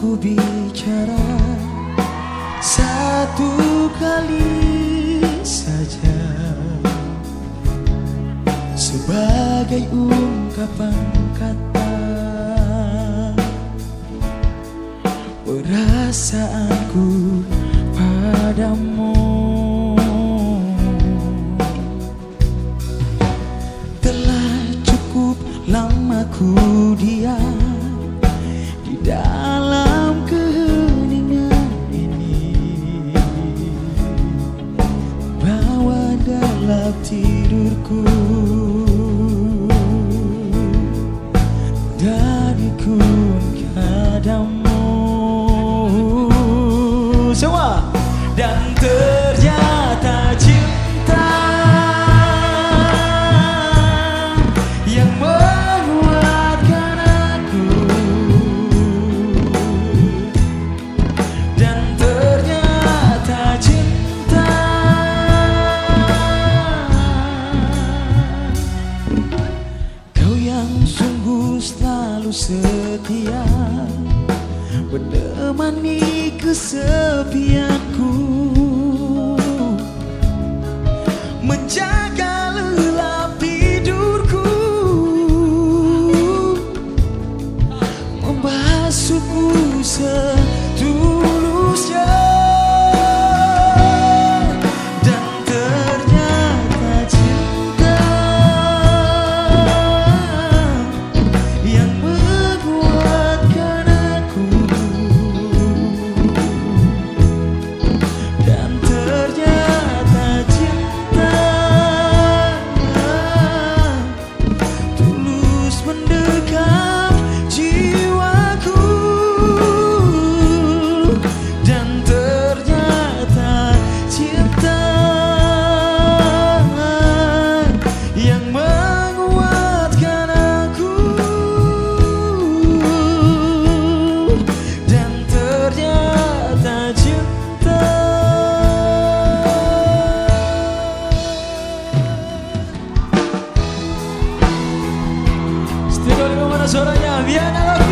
ku bicara satu kali saja sebagai ungkapan kata perasaanku padamu. Telah cukup lama ku diam di dalam keheningan ini, bawa dalam tidurku dan ikut padamu semua. Dan ternyata cinta yang menguatkan aku, dan ternyata cinta kau yang sungguh selalu setia menemani kesepianku, menjaga lelap tidurku, membasuhku setulusnya. Dan ternyata cinta yang menguatkan aku, dan ternyata cinta tulus mendekap jiwaku, dan ternyata cinta yang menguatkan aku, dan ternyata cinta. Studio di mana suaranya? Biar